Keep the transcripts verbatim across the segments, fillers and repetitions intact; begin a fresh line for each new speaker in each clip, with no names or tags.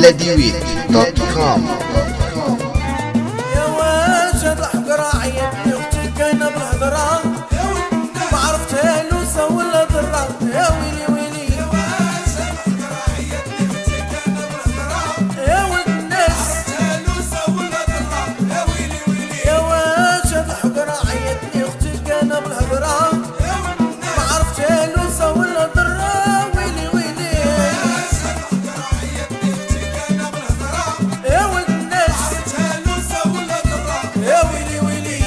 بلاديويت دوت كوم.
يا واجد الحقرة عيطني اختي كاينة بالهضرة ما عرفتها لوسة ولا ضرة. يا ويلي ويلي يا واجد الحقرة عيطني اختي كاينة بالهضرة يا ولد الناس ما عرفتها لوسة ولا ضرة. يا ويلي ويلي يا واجد الحقرة عيطني اختي كاينة بالهضرة ما عرفتها لوسة ولا ضرة. ويلي ويلي يا واجد الحقرة عيطني اختي كاينة بالهضرة يا ولد الناس ما عرفتها لوسة ولا ضرة. يا ويلي ويلي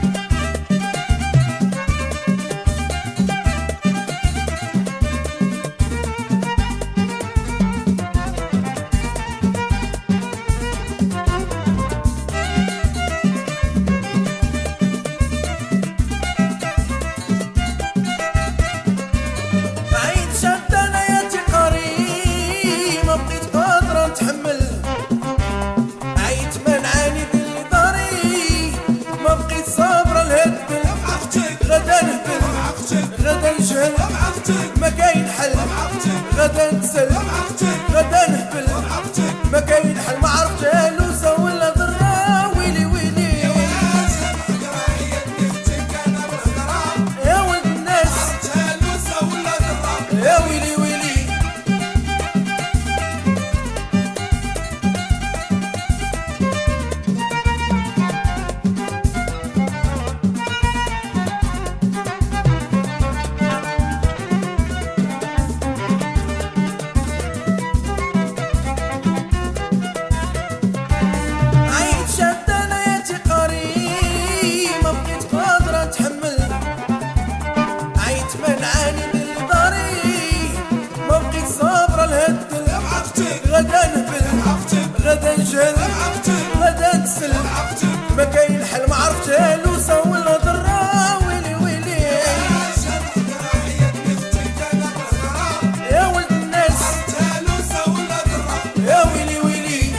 عيد شد انا يا تقاري ما بقيت قادرة نتحمل. عيت ما نعاني باللي داري ما بقيت صابرة نهدل. غدا نهبل غدا نجهل ما كاين حل. غدا نتسل غدا نهبل ما كاين حل. ما عرفتها لوسة ولا ضرة. ويلي ويلي يا ولد الناس يا ويلي ويلي عيد شد انا يا تقاري ما بقيت قادرة نتحمل. عيت ما نعاني من اللي داري ما بقيت صابرة نهدل. غدا نهبل غدا نجهل غدا نتسل ما كاين حل. ما عرفتها لوسة ولا ضرة. ويلي ويلي يا ولد الناس يا ويلي ويلي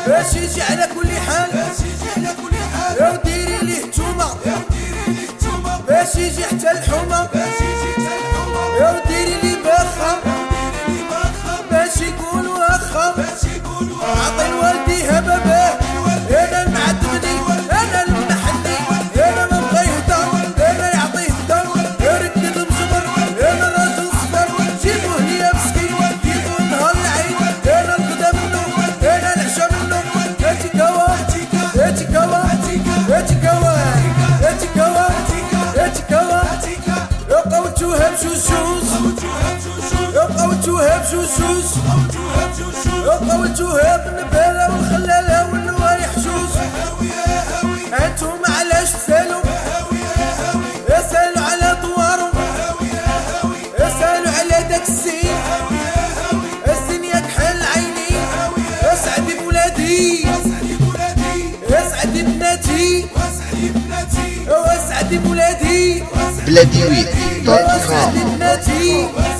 باش يجي على كل حال يا وديري ليه نتوما باش يجي حتى الحومة يا وديري لي باخا باش يقول واخا عطي الوالدي هباباه انا المعدمني انا المحلي انا ما بغيهدا انا يعطيه الدار يركد مجبر انا راجل صبر جيبوه ليا مسكين جيبوه نهار العيد انا الغدا منه انا العشا منه هاتي كوا هاتي كوا هاتي كوا هاتي كوا هاتي كوا يبقاو توهب جوجوز يبقاو توهب جوجوز يبقاو توهب النبالة والخلالة والنوايح جوج انتوما علاش تسالو يسالو على دوارو يسالو على داك السين السين يكحل عيني اسعدي بولادي اسعدي بناتي واسعدي بولادي
بلاديوي دوت كوم.